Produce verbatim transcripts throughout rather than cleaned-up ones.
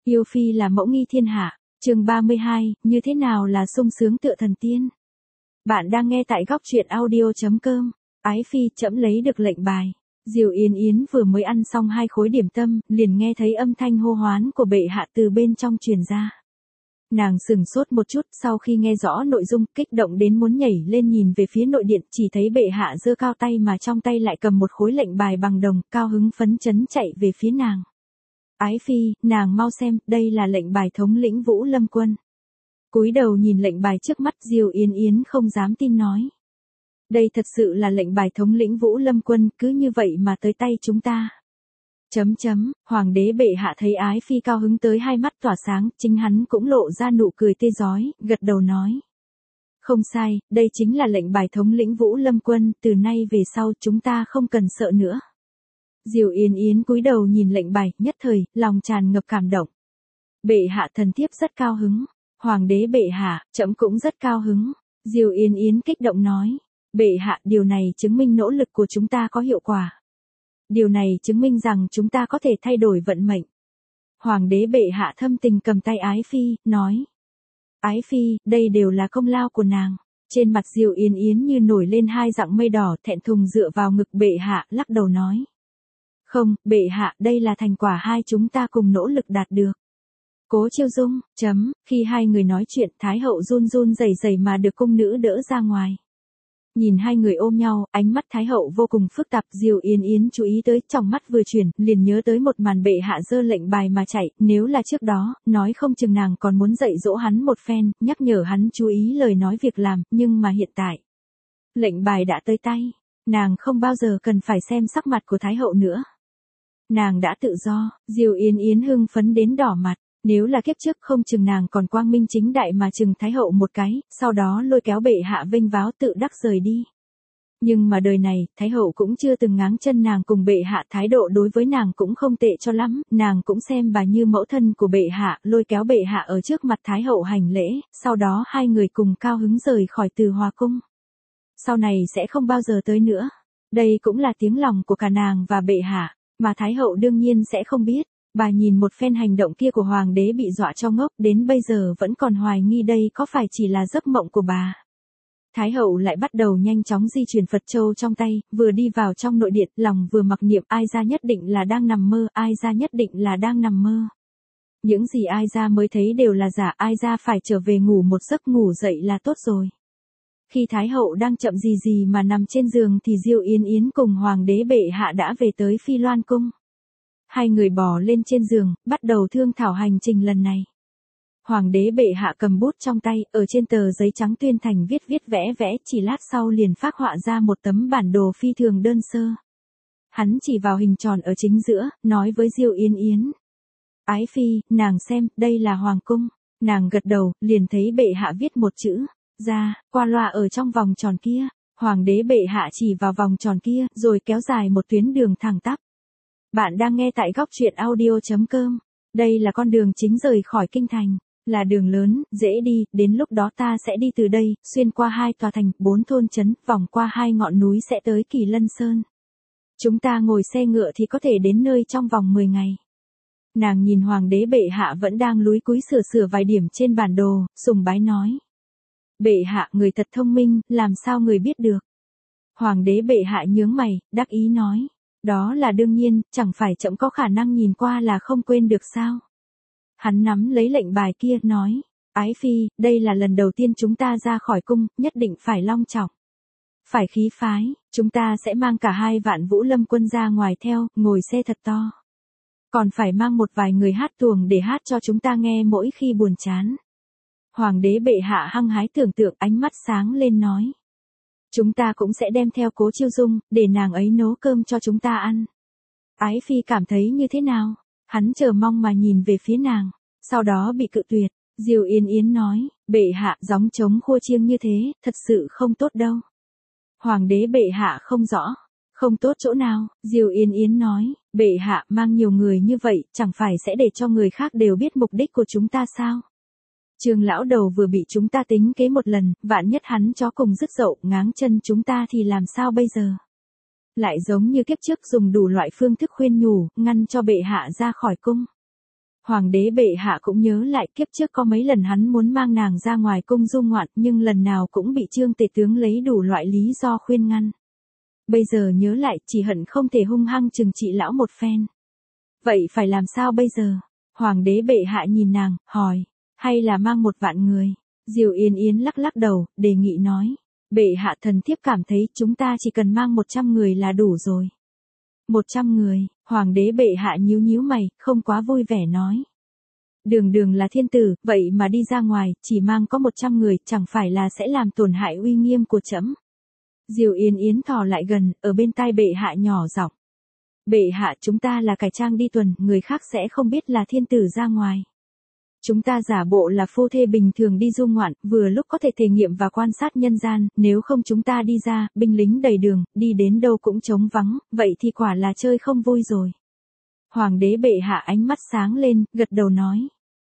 Yêu phi là mẫu nghi thiên hạ, chương ba mươi hai, như thế nào là sung sướng tựa thần tiên. Bạn đang nghe tại góc truyện audio.com, ái phi trẫm lấy được lệnh bài. Diều Yến Yến vừa mới ăn xong hai khối điểm tâm, liền nghe thấy âm thanh hô hoán của bệ hạ từ bên trong truyền ra. Nàng sửng sốt một chút, sau khi nghe rõ nội dung, kích động đến muốn nhảy lên nhìn về phía nội điện, chỉ thấy bệ hạ giơ cao tay mà trong tay lại cầm một khối lệnh bài bằng đồng, cao hứng phấn chấn chạy về phía nàng. Ái phi, nàng mau xem, đây là lệnh bài thống lĩnh Vũ Lâm quân. Cúi đầu nhìn lệnh bài trước mắt, Diều Yến Yến không dám tin nói. Đây thật sự là lệnh bài thống lĩnh Vũ Lâm quân, cứ như vậy mà tới tay chúng ta. Chấm chấm, hoàng đế bệ hạ thấy ái phi cao hứng tới hai mắt tỏa sáng, chính hắn cũng lộ ra nụ cười tươi rói, gật đầu nói. Không sai, đây chính là lệnh bài thống lĩnh Vũ Lâm quân, từ nay về sau chúng ta không cần sợ nữa. Diều Yến Yến cúi đầu nhìn lệnh bài, nhất thời, lòng tràn ngập cảm động. Bệ hạ thần thiếp rất cao hứng, hoàng đế bệ hạ, trẫm cũng rất cao hứng. Diều Yến Yến kích động nói, bệ hạ, điều này chứng minh nỗ lực của chúng ta có hiệu quả. Điều này chứng minh rằng chúng ta có thể thay đổi vận mệnh. Hoàng đế bệ hạ thâm tình cầm tay ái phi, nói. Ái phi, đây đều là công lao của nàng. Trên mặt Diều Yến Yến như nổi lên hai dặng mây đỏ, thẹn thùng dựa vào ngực bệ hạ, lắc đầu nói. Không, bệ hạ, đây là thành quả hai chúng ta cùng nỗ lực đạt được. Cố Chiêu Dung, chấm, khi hai người nói chuyện, Thái hậu run run rẩy rẩy mà được cung nữ đỡ ra ngoài. Nhìn hai người ôm nhau, ánh mắt Thái hậu vô cùng phức tạp, Diều Yến Yến chú ý tới, trong mắt vừa chuyển, liền nhớ tới một màn bệ hạ giơ lệnh bài mà chạy, nếu là trước đó, nói không chừng nàng còn muốn dạy dỗ hắn một phen, nhắc nhở hắn chú ý lời nói việc làm, nhưng mà hiện tại, lệnh bài đã tới tay, nàng không bao giờ cần phải xem sắc mặt của Thái hậu nữa. Nàng đã tự do, Diều Yến Yến hưng phấn đến đỏ mặt. Nếu là kiếp trước không chừng nàng còn quang minh chính đại mà chừng Thái hậu một cái, sau đó lôi kéo bệ hạ vênh váo tự đắc rời đi. Nhưng mà đời này, Thái hậu cũng chưa từng ngáng chân nàng cùng bệ hạ, thái độ đối với nàng cũng không tệ cho lắm, nàng cũng xem bà như mẫu thân của bệ hạ, lôi kéo bệ hạ ở trước mặt Thái hậu hành lễ, sau đó hai người cùng cao hứng rời khỏi Từ Hòa cung. Sau này sẽ không bao giờ tới nữa. Đây cũng là tiếng lòng của cả nàng và bệ hạ, mà Thái hậu đương nhiên sẽ không biết. Bà nhìn một phen hành động kia của hoàng đế bị dọa cho ngốc, đến bây giờ vẫn còn hoài nghi đây có phải chỉ là giấc mộng của bà. Thái hậu lại bắt đầu nhanh chóng di chuyển Phật châu trong tay, vừa đi vào trong nội điện, lòng vừa mặc niệm ai ra nhất định là đang nằm mơ, ai ra nhất định là đang nằm mơ. Những gì ai ra mới thấy đều là giả, ai ra phải trở về ngủ một giấc, ngủ dậy là tốt rồi. Khi Thái hậu đang chậm gì gì mà nằm trên giường thì Diêu Yến Yến cùng hoàng đế bệ hạ đã về tới Phi Loan cung. Hai người bò lên trên giường, bắt đầu thương thảo hành trình lần này. Hoàng đế bệ hạ cầm bút trong tay, ở trên tờ giấy trắng tuyên thành viết viết vẽ vẽ, chỉ lát sau liền phác họa ra một tấm bản đồ phi thường đơn sơ. Hắn chỉ vào hình tròn ở chính giữa, nói với Diêu Yến Yến. Ái phi, nàng xem, đây là hoàng cung. Nàng gật đầu, liền thấy bệ hạ viết một chữ, ra, qua loa ở trong vòng tròn kia. Hoàng đế bệ hạ chỉ vào vòng tròn kia, rồi kéo dài một tuyến đường thẳng tắp. Bạn đang nghe tại góc truyện audio.com. Đây là con đường chính rời khỏi kinh thành, là đường lớn, dễ đi, đến lúc đó ta sẽ đi từ đây, xuyên qua hai tòa thành, bốn thôn trấn, vòng qua hai ngọn núi sẽ tới Kỳ Lân Sơn. Chúng ta ngồi xe ngựa thì có thể đến nơi trong vòng mười ngày. Nàng nhìn hoàng đế bệ hạ vẫn đang lúi cúi sửa sửa vài điểm trên bản đồ, sùng bái nói. Bệ hạ, người thật thông minh, làm sao người biết được? Hoàng đế bệ hạ nhướng mày, đắc ý nói. Đó là đương nhiên, chẳng phải trẫm có khả năng nhìn qua là không quên được sao? Hắn nắm lấy lệnh bài kia, nói, ái phi, đây là lần đầu tiên chúng ta ra khỏi cung, nhất định phải long trọng. Phải khí phái, chúng ta sẽ mang cả hai vạn Vũ Lâm quân ra ngoài theo, ngồi xe thật to. Còn phải mang một vài người hát tuồng để hát cho chúng ta nghe mỗi khi buồn chán. Hoàng đế bệ hạ hăng hái tưởng tượng, ánh mắt sáng lên nói. Chúng ta cũng sẽ đem theo Cố Chiêu Dung, để nàng ấy nấu cơm cho chúng ta ăn. Ái phi cảm thấy như thế nào? Hắn chờ mong mà nhìn về phía nàng, sau đó bị cự tuyệt. Diêu Yến Yến nói, bệ hạ gióng trống khua chiêng như thế, thật sự không tốt đâu. Hoàng đế bệ hạ không rõ, không tốt chỗ nào? Diêu Yến Yến nói, bệ hạ mang nhiều người như vậy, chẳng phải sẽ để cho người khác đều biết mục đích của chúng ta sao? Trương lão đầu vừa bị chúng ta tính kế một lần, vạn nhất hắn chó cùng dứt dậu, ngáng chân chúng ta thì làm sao bây giờ? Lại giống như kiếp trước dùng đủ loại phương thức khuyên nhủ, ngăn cho bệ hạ ra khỏi cung. Hoàng đế bệ hạ cũng nhớ lại kiếp trước có mấy lần hắn muốn mang nàng ra ngoài cung du ngoạn nhưng lần nào cũng bị Trương Tể Tướng lấy đủ loại lý do khuyên ngăn. Bây giờ nhớ lại chỉ hận không thể hung hăng trừng trị lão một phen. Vậy phải làm sao bây giờ? Hoàng đế bệ hạ nhìn nàng, hỏi, hay là mang một vạn người? Diều Yên Yến lắc lắc đầu, đề nghị nói, bệ hạ thần thiếp cảm thấy chúng ta chỉ cần mang một trăm người là đủ rồi. Một trăm người, hoàng đế bệ hạ nhíu nhíu mày, không quá vui vẻ nói. Đường đường là thiên tử, vậy mà đi ra ngoài, chỉ mang có một trăm người, chẳng phải là sẽ làm tổn hại uy nghiêm của trẫm. Diều Yên Yến thò lại gần, ở bên tai bệ hạ nhỏ giọng. Bệ hạ, chúng ta là cải trang đi tuần, người khác sẽ không biết là thiên tử ra ngoài. Chúng ta giả bộ là phu thê bình thường đi du ngoạn, vừa lúc có thể thể nghiệm và quan sát nhân gian, nếu không chúng ta đi ra, binh lính đầy đường, đi đến đâu cũng trống vắng, vậy thì quả là chơi không vui rồi. Hoàng đế bệ hạ ánh mắt sáng lên, gật đầu nói.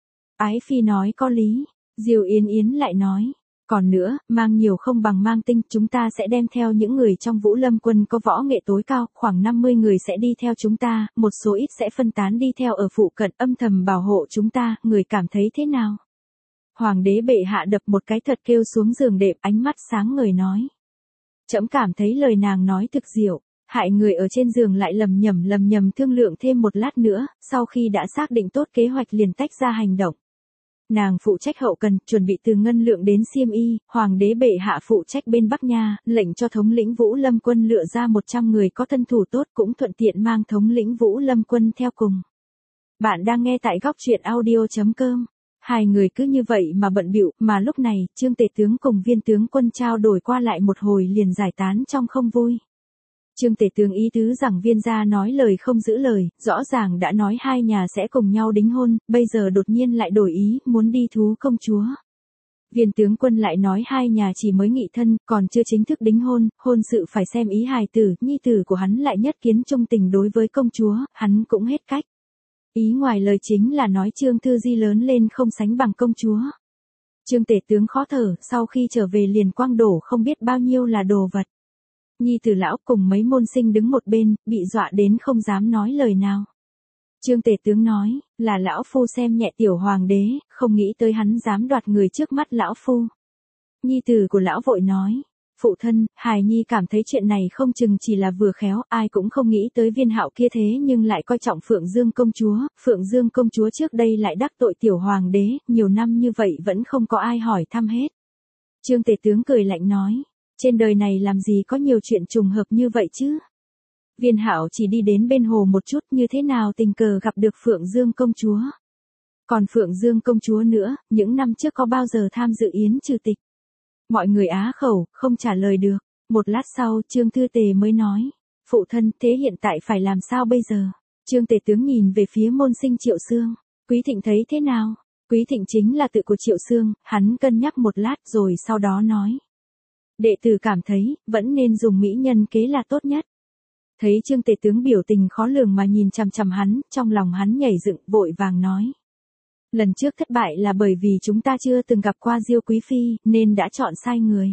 Ái phi nói có lý, Diều Yên Yến lại nói. Còn nữa, mang nhiều không bằng mang tinh, chúng ta sẽ đem theo những người trong Vũ Lâm quân có võ nghệ tối cao, khoảng năm mươi người sẽ đi theo chúng ta, một số ít sẽ phân tán đi theo ở phụ cận âm thầm bảo hộ chúng ta, người cảm thấy thế nào? Hoàng đế bệ hạ đập một cái thật kêu xuống giường đệm, ánh mắt sáng ngời nói. Trẫm cảm thấy lời nàng nói thực diệu, hại người ở trên giường lại lầm nhầm lầm nhầm thương lượng thêm một lát nữa, sau khi đã xác định tốt kế hoạch liền tách ra hành động. Nàng phụ trách hậu cần, chuẩn bị từ ngân lượng đến xiêm y, hoàng đế bệ hạ phụ trách bên Bắc Nha, lệnh cho thống lĩnh Vũ Lâm quân lựa ra một trăm người có thân thủ tốt cũng thuận tiện mang thống lĩnh Vũ Lâm quân theo cùng. Bạn đang nghe tại góc truyện audio chấm com. Hai người cứ như vậy mà bận bịu, mà lúc này, Trương Tể Tướng cùng viên tướng quân trao đổi qua lại một hồi liền giải tán trong không vui. Trương Tể Tướng ý tứ rằng viên gia nói lời không giữ lời, rõ ràng đã nói hai nhà sẽ cùng nhau đính hôn, bây giờ đột nhiên lại đổi ý, muốn đi thú công chúa. Viên tướng quân lại nói hai nhà chỉ mới nghị thân, còn chưa chính thức đính hôn, hôn sự phải xem ý hài tử, nhi tử của hắn lại nhất kiến trung tình đối với công chúa, hắn cũng hết cách. Ý ngoài lời chính là nói Trương Thư Di lớn lên không sánh bằng công chúa. Trương Tể Tướng khó thở, sau khi trở về liền quang đổ không biết bao nhiêu là đồ vật. Nhi tử lão cùng mấy môn sinh đứng một bên, bị dọa đến không dám nói lời nào. Trương Tể Tướng nói, là lão phu xem nhẹ tiểu hoàng đế, không nghĩ tới hắn dám đoạt người trước mắt lão phu. Nhi tử của lão vội nói, phụ thân, hài nhi cảm thấy chuyện này không chừng chỉ là vừa khéo, ai cũng không nghĩ tới Viên Hạo kia thế nhưng lại coi trọng Phượng Dương công chúa, Phượng Dương công chúa trước đây lại đắc tội tiểu hoàng đế, nhiều năm như vậy vẫn không có ai hỏi thăm hết. Trương Tể Tướng cười lạnh nói, trên đời này làm gì có nhiều chuyện trùng hợp như vậy chứ? Viên Hạo chỉ đi đến bên hồ một chút, như thế nào tình cờ gặp được Phượng Dương công chúa. Còn Phượng Dương công chúa nữa, những năm trước có bao giờ tham dự yến trừ tịch? Mọi người á khẩu, không trả lời được. Một lát sau, Trương Thư Tề mới nói, phụ thân, thế hiện tại phải làm sao bây giờ? Trương Tể Tướng nhìn về phía môn sinh Triệu Xương. Quý Thịnh thấy thế nào? Quý Thịnh chính là tự của Triệu Xương, hắn cân nhắc một lát rồi sau đó nói. Đệ tử cảm thấy, vẫn nên dùng mỹ nhân kế là tốt nhất. Thấy Trương Tể Tướng biểu tình khó lường mà nhìn chằm chằm hắn, trong lòng hắn nhảy dựng, vội vàng nói. Lần trước thất bại là bởi vì chúng ta chưa từng gặp qua Diêu Quý Phi, nên đã chọn sai người.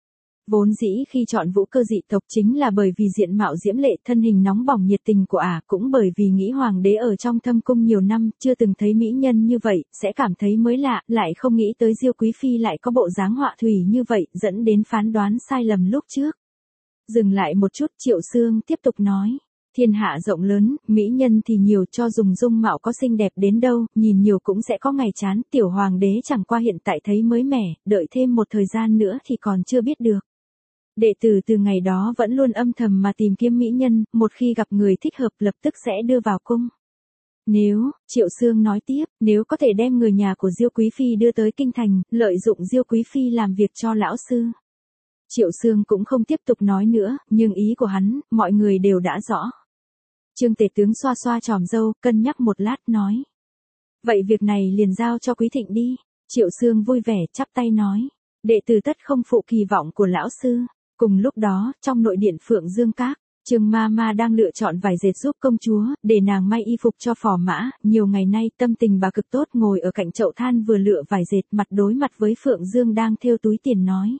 Vốn dĩ khi chọn Vũ Cơ dị tộc chính là bởi vì diện mạo diễm lệ, thân hình nóng bỏng nhiệt tình của ả, cũng bởi vì nghĩ hoàng đế ở trong thâm cung nhiều năm, chưa từng thấy mỹ nhân như vậy, sẽ cảm thấy mới lạ, lại không nghĩ tới Diêu Quý Phi lại có bộ dáng họa thủy như vậy, dẫn đến phán đoán sai lầm lúc trước. Dừng lại một chút, Triệu Xương tiếp tục nói. Thiên hạ rộng lớn, mỹ nhân thì nhiều, cho dùng dung mạo có xinh đẹp đến đâu, nhìn nhiều cũng sẽ có ngày chán, tiểu hoàng đế chẳng qua hiện tại thấy mới mẻ, đợi thêm một thời gian nữa thì còn chưa biết được. Đệ tử từ ngày đó vẫn luôn âm thầm mà tìm kiếm mỹ nhân, một khi gặp người thích hợp lập tức sẽ đưa vào cung. Nếu, Triệu Xương nói tiếp, nếu có thể đem người nhà của Diêu Quý Phi đưa tới kinh thành, lợi dụng Diêu Quý Phi làm việc cho lão sư. Triệu Xương cũng không tiếp tục nói nữa, nhưng ý của hắn, mọi người đều đã rõ. Trương Tể Tướng xoa xoa tròm râu, cân nhắc một lát nói. Vậy việc này liền giao cho Quý Thịnh đi. Triệu Xương vui vẻ, chắp tay nói. Đệ tử tất không phụ kỳ vọng của lão sư. Cùng lúc đó, trong nội điện Phượng Dương Các, Trương Ma Ma đang lựa chọn vải dệt giúp công chúa, để nàng may y phục cho phò mã. Nhiều ngày nay tâm tình bà cực tốt, ngồi ở cạnh chậu than vừa lựa vải dệt, mặt đối mặt với Phượng Dương đang thêu túi tiền nói.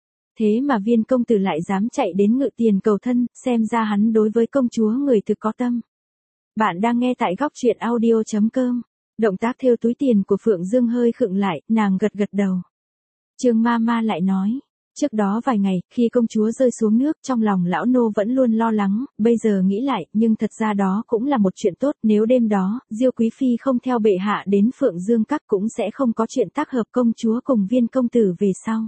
Thế mà Viên công tử lại dám chạy đến ngự tiền cầu thân, xem ra hắn đối với công chúa người thực có tâm. Bạn đang nghe tại góc truyện audio chấm com. Động tác thêu túi tiền của Phượng Dương hơi khựng lại, nàng gật gật đầu. Trương ma ma lại nói, trước đó vài ngày, khi công chúa rơi xuống nước, trong lòng lão nô vẫn luôn lo lắng, bây giờ nghĩ lại, nhưng thật ra đó cũng là một chuyện tốt, nếu đêm đó, Diêu quý phi không theo bệ hạ đến Phượng Dương Các cũng sẽ không có chuyện tác hợp công chúa cùng Viên công tử về sau.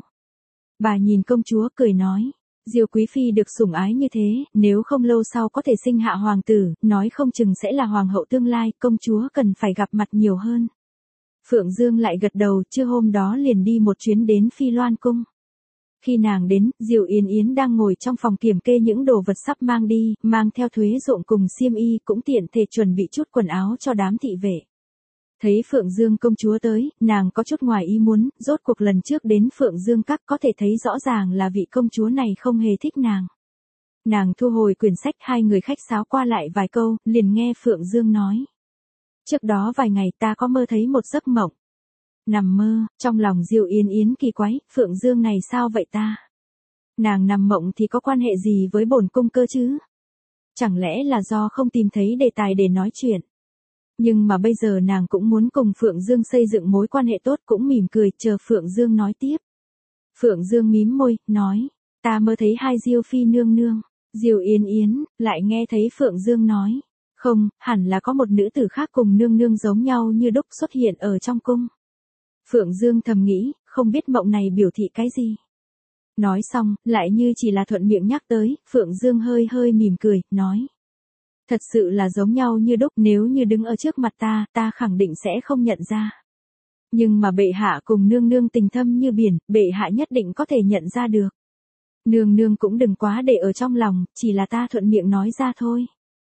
Bà nhìn công chúa cười nói, Diêu quý phi được sủng ái như thế, nếu không lâu sau có thể sinh hạ hoàng tử, nói không chừng sẽ là hoàng hậu tương lai, công chúa cần phải gặp mặt nhiều hơn. Phượng Dương lại gật đầu, trưa hôm đó liền đi một chuyến đến Phi Loan cung. Khi nàng đến, Diệu Yến Yến đang ngồi trong phòng kiểm kê những đồ vật sắp mang đi, mang theo thuế ruộng cùng xiêm y, cũng tiện thể chuẩn bị chút quần áo cho đám thị vệ. Thấy Phượng Dương công chúa tới, nàng có chút ngoài ý muốn, rốt cuộc lần trước đến Phượng Dương Các có thể thấy rõ ràng là vị công chúa này không hề thích nàng. Nàng thu hồi quyển sách, hai người khách sáo qua lại vài câu, liền nghe Phượng Dương nói. Trước đó vài ngày ta có mơ thấy một giấc mộng. Nằm mơ, trong lòng Diệu Yến Yến kỳ quái, Phượng Dương này sao vậy ta? Nàng nằm mộng thì có quan hệ gì với bổn cung cơ chứ? Chẳng lẽ là do không tìm thấy đề tài để nói chuyện? Nhưng mà bây giờ nàng cũng muốn cùng Phượng Dương xây dựng mối quan hệ tốt, cũng mỉm cười chờ Phượng Dương nói tiếp. Phượng Dương mím môi, nói, ta mơ thấy hai Diêu phi nương nương. Diệu Yến Yến lại nghe thấy Phượng Dương nói, không, hẳn là có một nữ tử khác cùng nương nương giống nhau như đúc xuất hiện ở trong cung. Phượng Dương thầm nghĩ, không biết mộng này biểu thị cái gì. Nói xong, lại như chỉ là thuận miệng nhắc tới, Phượng Dương hơi hơi mỉm cười, nói. Thật sự là giống nhau như đúc, nếu như đứng ở trước mặt ta, ta khẳng định sẽ không nhận ra. Nhưng mà bệ hạ cùng nương nương tình thâm như biển, bệ hạ nhất định có thể nhận ra được. Nương nương cũng đừng quá để ở trong lòng, chỉ là ta thuận miệng nói ra thôi.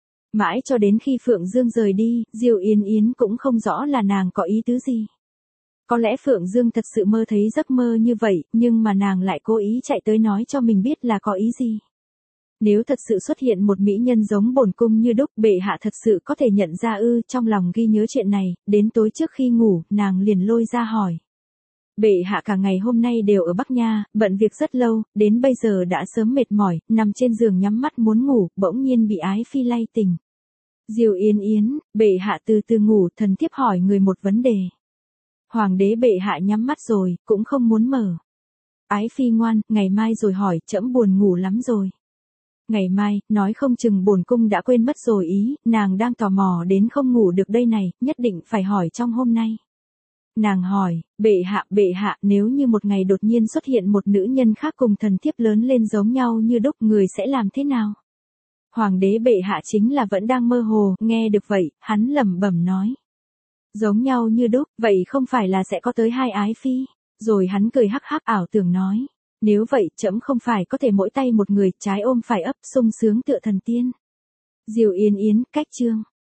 Mãi cho đến khi Phượng Dương rời đi, Diệu Yến Yến cũng không rõ là nàng có ý tứ gì. Có lẽ Phượng Dương thật sự mơ thấy giấc mơ như vậy, nhưng mà nàng lại cố ý chạy tới nói cho mình biết là có ý gì. Nếu thật sự xuất hiện một mỹ nhân giống bổn cung như đúc, bệ hạ thật sự có thể nhận ra ư? Trong lòng ghi nhớ chuyện này, đến tối trước khi ngủ, nàng liền lôi ra hỏi. Bệ hạ cả ngày hôm nay đều ở Bắc Nha, bận việc rất lâu, đến bây giờ đã sớm mệt mỏi, nằm trên giường nhắm mắt muốn ngủ, bỗng nhiên bị Ái Phi lay tỉnh. Diệu Yến Yến, bệ hạ từ từ ngủ, thần thiếp hỏi người một vấn đề. Hoàng đế bệ hạ nhắm mắt rồi, cũng không muốn mở. Ái Phi ngoan, ngày mai rồi hỏi, trẫm buồn ngủ lắm rồi. Ngày mai, nói không chừng bổn cung đã quên mất rồi ý, nàng đang tò mò đến không ngủ được đây này, nhất định phải hỏi trong hôm nay. Nàng hỏi, bệ hạ, bệ hạ, nếu như một ngày đột nhiên xuất hiện một nữ nhân khác cùng thần thiếp lớn lên giống nhau như đúc, người sẽ làm thế nào? Hoàng đế bệ hạ chính là vẫn đang mơ hồ, nghe được vậy, hắn lẩm bẩm nói. Giống nhau như đúc, vậy không phải là sẽ có tới hai Ái Phi? Rồi hắn cười hắc hắc ảo tưởng nói. Nếu vậy, trẫm không phải có thể mỗi tay một người, trái ôm phải ấp, sung sướng tựa thần tiên. Diệu Yến Yến, cách chương.